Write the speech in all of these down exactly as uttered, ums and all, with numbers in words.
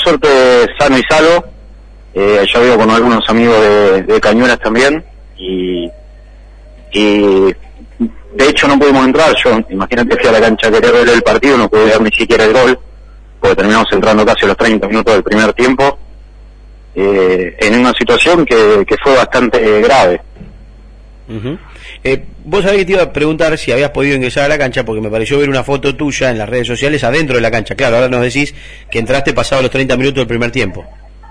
suerte sano y salvo. Eh, yo vivo con algunos amigos de, de Cañuelas también, y, y de hecho no pudimos entrar. Yo, imagínate, fui a la cancha a querer ver el partido, no pude ver ni siquiera el gol, porque terminamos entrando casi a los treinta minutos del primer tiempo, eh, en una situación que, que fue bastante eh, grave. Uh-huh. eh, Vos sabés que te iba a preguntar si habías podido ingresar a la cancha, porque me pareció ver una foto tuya en las redes sociales adentro de la cancha. Claro, ahora nos decís que entraste pasado los treinta minutos del primer tiempo.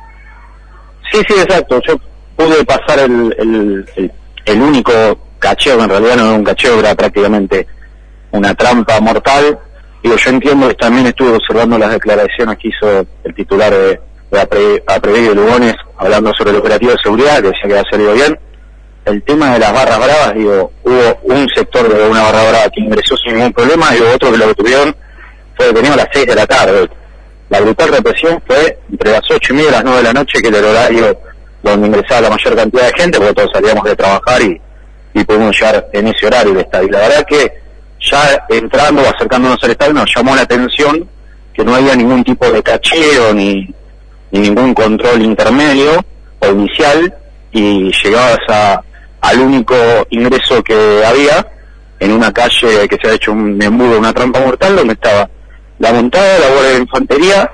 Sí, sí, exacto. Yo pude pasar el, el, el, el único cacheo, que en realidad no era un cacheo, era prácticamente una trampa mortal. Digo, yo entiendo que también estuve observando las declaraciones que hizo el titular de, de Apre, Aprevedio Lugones, hablando sobre el operativo de seguridad, que decía que había salido bien. El tema de las barras bravas, digo, hubo un sector de una barra brava que ingresó sin ningún problema, y hubo otro que lo detuvieron, fue detenido a las seis de la tarde. La brutal represión fue entre las ocho y media y las nueve de la noche, que era el horario donde ingresaba la mayor cantidad de gente, porque todos salíamos de trabajar y, y pudimos llegar en ese horario del estadio. Y la verdad que ya entrando o acercándonos al estadio nos llamó la atención que no había ningún tipo de cacheo ni, ni ningún control intermedio o inicial, y llegabas a al único ingreso que había, en una calle que se ha hecho un embudo, una trampa mortal, donde estaba la montada, la Guardia de Infantería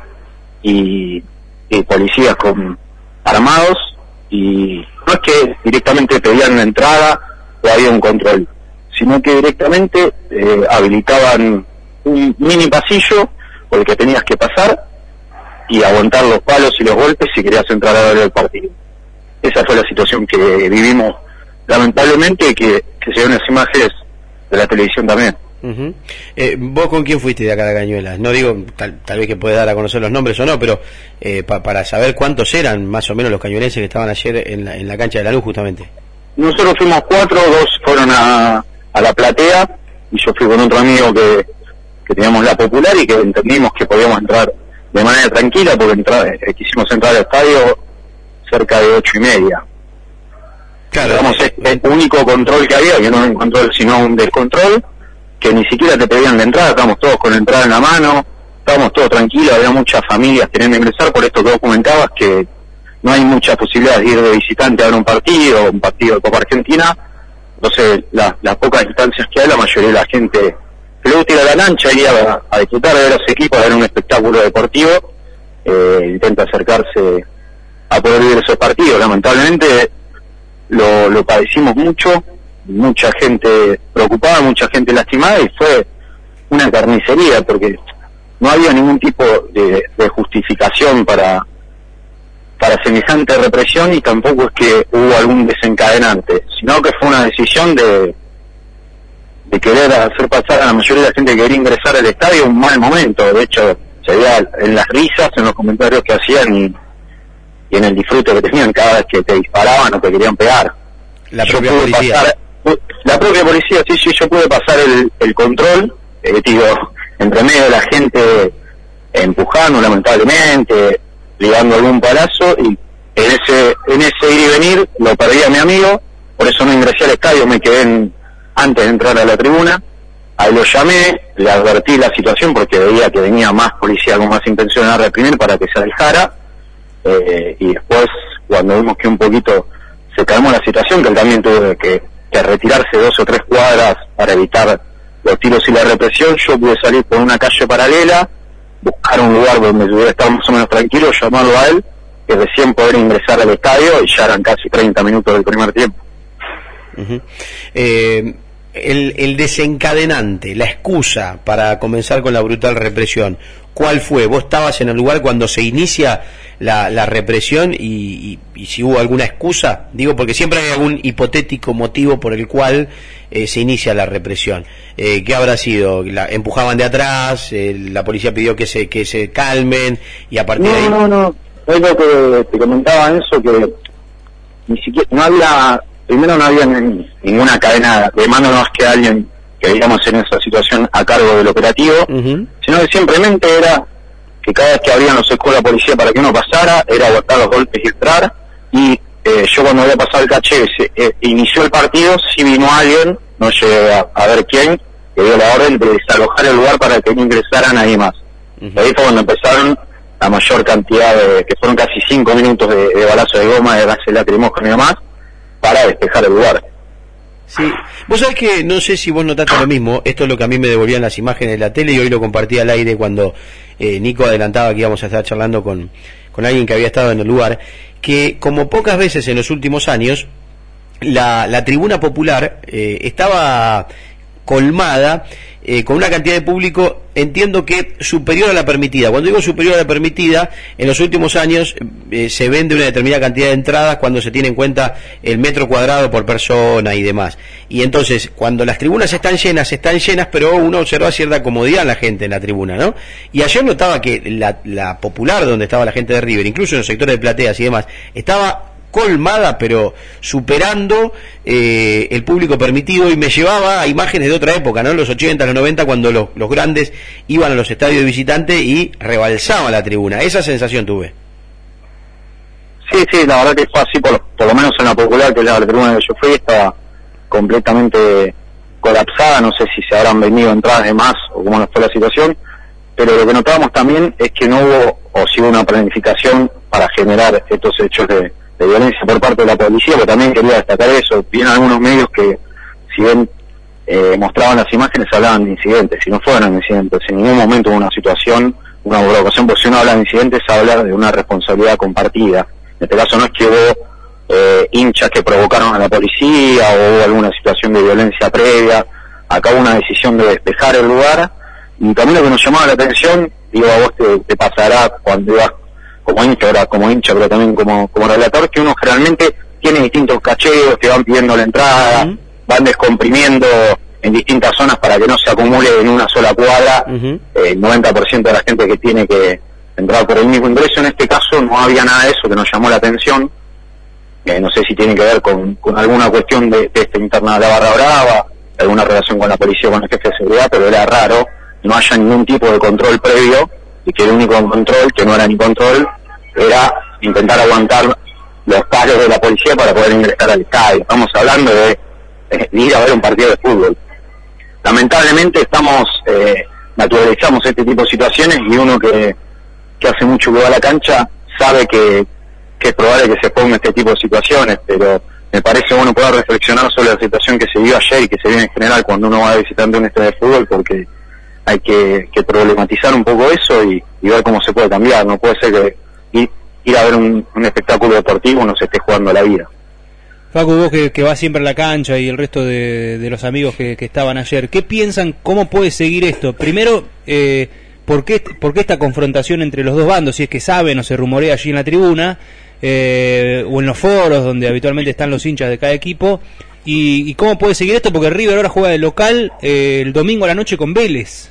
y, y policías con armados, y no es que directamente pedían una entrada o había un control, sino que directamente eh, habilitaban un mini pasillo por el que tenías que pasar y aguantar los palos y los golpes si querías entrar a ver el partido. Esa fue la situación que vivimos, lamentablemente, que, que se ven las imágenes de la televisión también. Uh-huh. eh, ¿Vos con quién fuiste de acá de Cañuelas? No digo tal, tal vez que puedas dar a conocer los nombres o no, pero eh, pa, para saber cuántos eran más o menos los cañuelenses que estaban ayer en la, en la cancha de Lanús, justamente. Nosotros fuimos cuatro, dos fueron a, a la platea, y yo fui con otro amigo que, que teníamos la Popular y que entendimos que podíamos entrar de manera tranquila, porque entrar, eh, quisimos entrar al estadio cerca de ocho y media. Claro, digamos, es el único control que había, que no era un control sino un descontrol, que ni siquiera te pedían la entrada. Estábamos todos con la entrada en la mano, estábamos todos tranquilos, había muchas familias queriendo ingresar, por esto que vos comentabas, que no hay muchas posibilidades de ir de visitante a ver un partido, un partido de Copa Argentina. Entonces la, las pocas instancias que hay, la mayoría de la gente que le gusta ir a la lancha, ir a, a disfrutar de los equipos, a ver un espectáculo deportivo, eh, intenta acercarse a poder vivir esos partidos. Lamentablemente lo, lo padecimos mucho, mucha gente preocupada, mucha gente lastimada, y fue una carnicería, porque no había ningún tipo de, de justificación para para semejante represión, y tampoco es que hubo algún desencadenante, sino que fue una decisión de de querer hacer pasar a la mayoría de la gente que quería ingresar al estadio un mal momento. De hecho, se veía en las risas, en los comentarios que hacían, y y en el disfrute que tenían cada vez que te disparaban o te querían pegar. La yo propia pude policía. Pasar, la propia policía, sí, sí, yo pude pasar el, el control, eh, digo, entre medio de la gente empujando, lamentablemente, ligando algún palazo, y en ese en ese ir y venir lo perdí a mi amigo, por eso no ingresé al estadio, me quedé en, antes de entrar a la tribuna. Ahí lo llamé, le advertí la situación porque veía que venía más policía con más intención de reprimir para que se alejara. Eh, y después, cuando vimos que un poquito se calmó la situación, que él también tuvo que, que retirarse dos o tres cuadras para evitar los tiros y la represión, yo pude salir por una calle paralela, buscar un lugar donde pudiera estar más o menos tranquilo, llamarlo a él, y recién poder ingresar al estadio, y ya eran casi treinta minutos del primer tiempo. Uh-huh. eh, el, el desencadenante, la excusa para comenzar con la brutal represión, ¿cuál fue? ¿Vos estabas en el lugar cuando se inicia la, la represión y, y, y si hubo alguna excusa? Digo, porque siempre hay algún hipotético motivo por el cual eh, se inicia la represión. Eh, ¿Qué habrá sido? La, ¿Empujaban de atrás? Eh, ¿La policía pidió que se que se calmen? Y a partir no, de ahí... No, no, no. Es lo que te comentaba eso, que ni siquiera, no había, primero no había ni, ninguna cadena de mano más que alguien que digamos en esa situación a cargo del operativo, uh-huh. sino que simplemente era que cada vez que abrían los secos la policía para que uno pasara, era aguantar los golpes y entrar, y eh, yo cuando había pasado el caché, se, eh, inició el partido, sí vino alguien, no llegué a, a ver quién, que dio la orden de desalojar el lugar para que no ingresara nadie más. Uh-huh. Ahí fue cuando empezaron la mayor cantidad de, que fueron casi cinco minutos de, de balazo de goma, de gases lacrimógenos y demás, para despejar el lugar. Sí, vos sabés que no sé si vos notaste lo mismo, esto es lo que a mí me devolvían las imágenes de la tele y hoy lo compartí al aire cuando eh, Nico adelantaba que íbamos a estar charlando con, con alguien que había estado en el lugar, que como pocas veces en los últimos años, la, la tribuna popular eh, estaba colmada eh, con una cantidad de público, entiendo que superior a la permitida. Cuando digo superior a la permitida, en los últimos años eh, se vende una determinada cantidad de entradas cuando se tiene en cuenta el metro cuadrado por persona y demás. Y entonces, cuando las tribunas están llenas, están llenas, pero uno observa cierta comodidad en la gente en la tribuna, ¿no? Y ayer notaba que la, la popular, donde estaba la gente de River, incluso en los sectores de plateas y demás, estaba colmada, pero superando eh, el público permitido, y me llevaba a imágenes de otra época, ¿no? En los ochenta, los noventa, cuando los, los grandes iban a los estadios de visitante y rebalsaban la tribuna. Esa sensación tuve. Sí, sí, la verdad que fue así, por, por lo menos en la popular, que es la tribuna que yo fui, estaba completamente colapsada. No sé si se habrán venido entradas de más o cómo no fue la situación, pero lo que notábamos también es que no hubo, o sí hubo una planificación para generar estos hechos de de violencia por parte de la policía, pero también quería destacar eso. Vienen algunos medios que, si bien eh, mostraban las imágenes, hablaban de incidentes, y no fueron incidentes, en ningún momento hubo una situación, una provocación, porque si uno habla de incidentes, habla de una responsabilidad compartida. En este caso no es que hubo eh, hinchas que provocaron a la policía, o hubo alguna situación de violencia previa. Acá hubo una decisión de despejar el lugar, y también lo que nos llamaba la atención, digo, a vos te, te pasará cuando ibas como hincha, ahora como hincha, pero también como, como relator, que uno generalmente tiene distintos cacheos que van pidiendo la entrada, uh-huh. van descomprimiendo en distintas zonas para que no se acumule en una sola cuadra uh-huh. eh, el noventa por ciento de la gente que tiene que entrar por el mismo ingreso. En este caso no había nada de eso, que nos llamó la atención. Eh, no sé si tiene que ver con, con alguna cuestión de, de esta interna de la Barra Brava, alguna relación con la policía o con el jefe de seguridad, pero era raro no haya ningún tipo de control previo, y que el único control, que no era ni control, era intentar aguantar los palos de la policía para poder ingresar al estadio. Estamos hablando de, de ir a ver un partido de fútbol. Lamentablemente estamos eh, naturalizamos este tipo de situaciones, y uno que, que hace mucho que va a la cancha sabe que, que es probable que se ponga este tipo de situaciones, pero me parece bueno poder reflexionar sobre la situación que se vio ayer y que se vive en general cuando uno va visitando un estadio de fútbol, porque hay que, que problematizar un poco eso y, y ver cómo se puede cambiar. No puede ser que ir, ir a ver un, un espectáculo deportivo no se esté jugando la vida. Facu, vos que, que vas siempre a la cancha, y el resto de, de los amigos que, que estaban ayer, ¿qué piensan? ¿Cómo puede seguir esto? Primero, eh, ¿por qué, ¿por qué esta confrontación entre los dos bandos? Si es que saben o se rumorea allí en la tribuna, eh, o en los foros donde habitualmente están los hinchas de cada equipo, y, y ¿cómo puede seguir esto? Porque River ahora juega de local eh, el domingo a la noche con Vélez.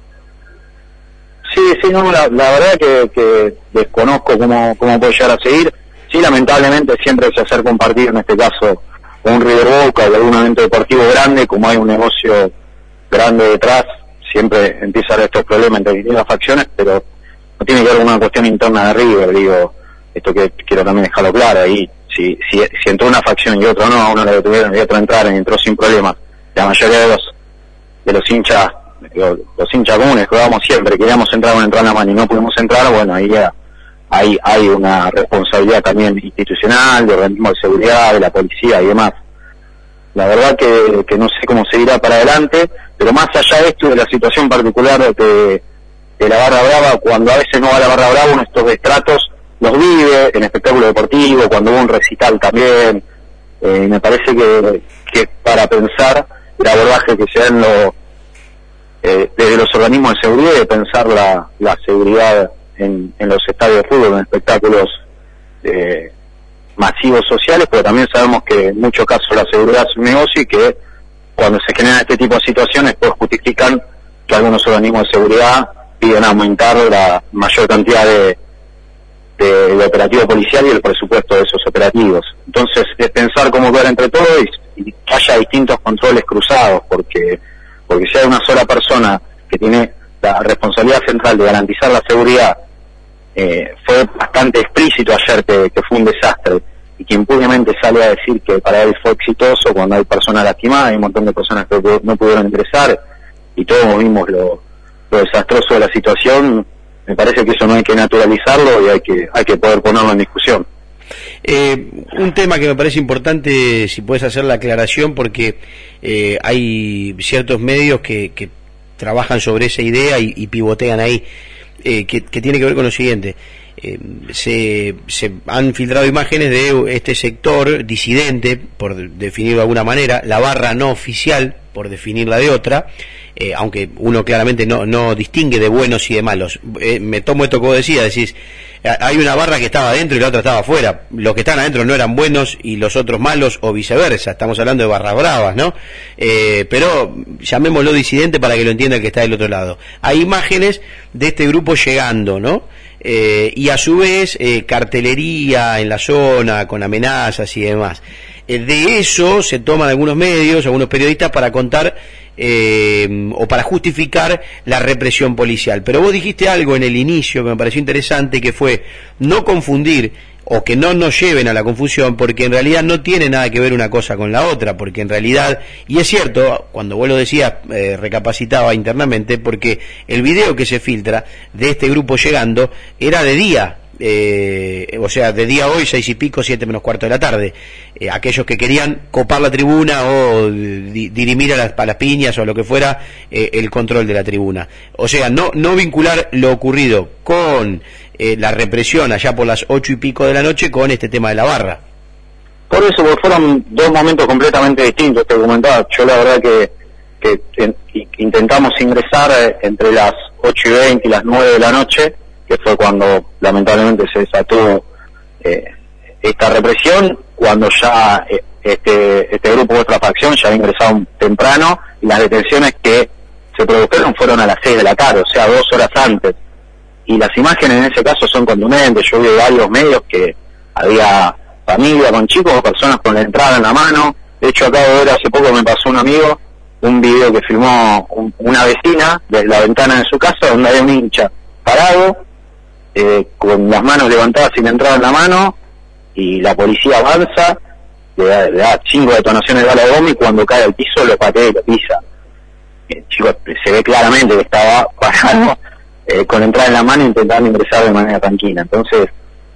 Sí, sí, no, la, la verdad que, que desconozco cómo, cómo puede llegar a seguir. Sí, lamentablemente siempre se hace compartir, en este caso, con un River Boca o algún evento deportivo grande, como hay un negocio grande detrás, siempre empiezan a haber estos problemas entre distintas facciones, pero no tiene que ver con una cuestión interna de River, digo, esto que quiero también dejarlo claro. Ahí, si, si, si entró una facción y otro no, a uno le detuvieron y otro entraron y entró sin problemas. La mayoría de los, de los hinchas, Los, los hinchas comunes que jugábamos siempre, queríamos entrar una entrada en la mano y no pudimos entrar, bueno, ahí ya hay, hay una responsabilidad también institucional, de organismos de seguridad, de la policía y demás. La verdad que, que no sé cómo seguirá para adelante, pero más allá de esto, de la situación particular de, de la Barra Brava, cuando a veces no va a la Barra Brava, uno estos destratos los vive en espectáculo deportivo, cuando hubo un recital también. Eh, me parece que, que para pensar el abordaje que se da en lo Eh, desde los organismos de seguridad, de pensar la, la seguridad en, en los estadios de fútbol, en espectáculos eh, masivos sociales, pero también sabemos que en muchos casos la seguridad es un negocio, y que cuando se generan este tipo de situaciones pues justifican que algunos organismos de seguridad piden aumentar la mayor cantidad de, de, de operativo policial y el presupuesto de esos operativos. Entonces es pensar cómo ver entre todos y, y que haya distintos controles cruzados, porque porque si hay una sola persona que tiene la responsabilidad central de garantizar la seguridad, eh, fue bastante explícito ayer que, que fue un desastre, y que impunemente sale a decir que para él fue exitoso cuando hay personas lastimadas, hay un montón de personas que no pudieron ingresar, y todos vimos lo, lo desastroso de la situación. me parece que eso no hay que naturalizarlo y hay que hay que poder ponerlo en discusión. Eh, un tema que me parece importante, si puedes hacer la aclaración, porque eh, hay ciertos medios que, que trabajan sobre esa idea y, y pivotean ahí, eh, que, que tiene que ver con lo siguiente. Eh, se, se han filtrado imágenes de este sector disidente, por definirlo de alguna manera, la barra no oficial, por definirla de otra, eh, aunque uno claramente no, no distingue de buenos y de malos. Eh, me tomo esto que vos decías, decís, hay una barra que estaba adentro y la otra estaba afuera. Los que estaban adentro no eran buenos y los otros malos, o viceversa. Estamos hablando de barras bravas, ¿no? Eh, pero llamémoslo disidente para que lo entienda el que está del otro lado. Hay imágenes de este grupo llegando, ¿no? Eh, y a su vez eh, cartelería en la zona con amenazas y demás. Eh, de eso se toman algunos medios, algunos periodistas para contar eh, o para justificar la represión policial. Pero vos dijiste algo en el inicio que me pareció interesante, que fue no confundir, o que no nos lleven a la confusión, porque en realidad no tiene nada que ver una cosa con la otra, porque en realidad, y es cierto, cuando vos lo decías, eh, recapacitaba internamente, porque el video que se filtra de este grupo llegando era de día, eh, o sea, de día hoy, seis y pico, siete menos cuarto de la tarde, eh, aquellos que querían copar la tribuna o di, dirimir a las, a las piñas o lo que fuera, eh, el control de la tribuna. O sea, no, no vincular lo ocurrido con Eh, la represión allá por las ocho y pico de la noche con este tema de la barra. Por eso, porque fueron dos momentos completamente distintos, te comentaba. Yo la verdad que, que en, intentamos ingresar eh, entre las ocho y veinte y las nueve de la noche, que fue cuando lamentablemente se desató eh, esta represión, cuando ya eh, este, este grupo de otra facción ya había ingresado temprano, y las detenciones que se produjeron fueron a las seis de la tarde, o sea, dos horas antes. Y las imágenes en ese caso son contundentes. Yo vi varios medios que había familia con chicos o personas con la entrada en la mano. De hecho, acabo de ver, hace poco me pasó un amigo un video que filmó un, una vecina desde la ventana de su casa, donde hay un hincha parado eh, con las manos levantadas y la entrada en la mano, y la policía avanza, le da, le da cinco detonaciones de bala de goma, y cuando cae al piso lo patea y lo pisa. El chico se ve claramente que estaba parado Eh, con entrar en la mano, intentando ingresar de manera tranquila. Entonces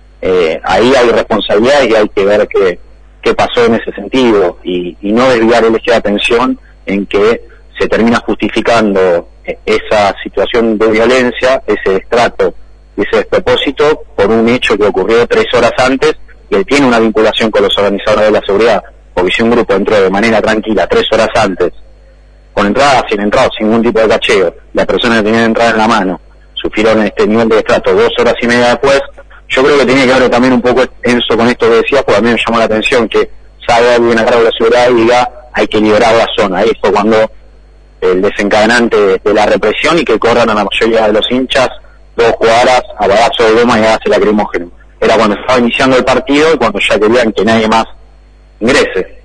eh, ahí hay responsabilidad y hay que ver qué, qué pasó en ese sentido, y, y no desviar el eje de atención en que se termina justificando esa situación de violencia, ese destrato y ese despropósito por un hecho que ocurrió tres horas antes, que tiene una vinculación con los organizadores de la seguridad, porque si un grupo entró de manera tranquila tres horas antes, con entrada, sin entrada, sin ningún tipo de cacheo, la persona que tenía entrada en la mano sufrieron este nivel de destrato dos horas y media después, yo creo que tiene que ver también un poco eso con esto que decías, porque a mí me llamó la atención que salga alguien a cargo de la seguridad y diga hay que liberar la zona. Ahí fue cuando el desencadenante de la represión, y que corran a la mayoría de los hinchas dos cuadras a balazo de goma y a gas lacrimógeno. Era cuando estaba iniciando el partido y cuando ya querían que nadie más ingrese.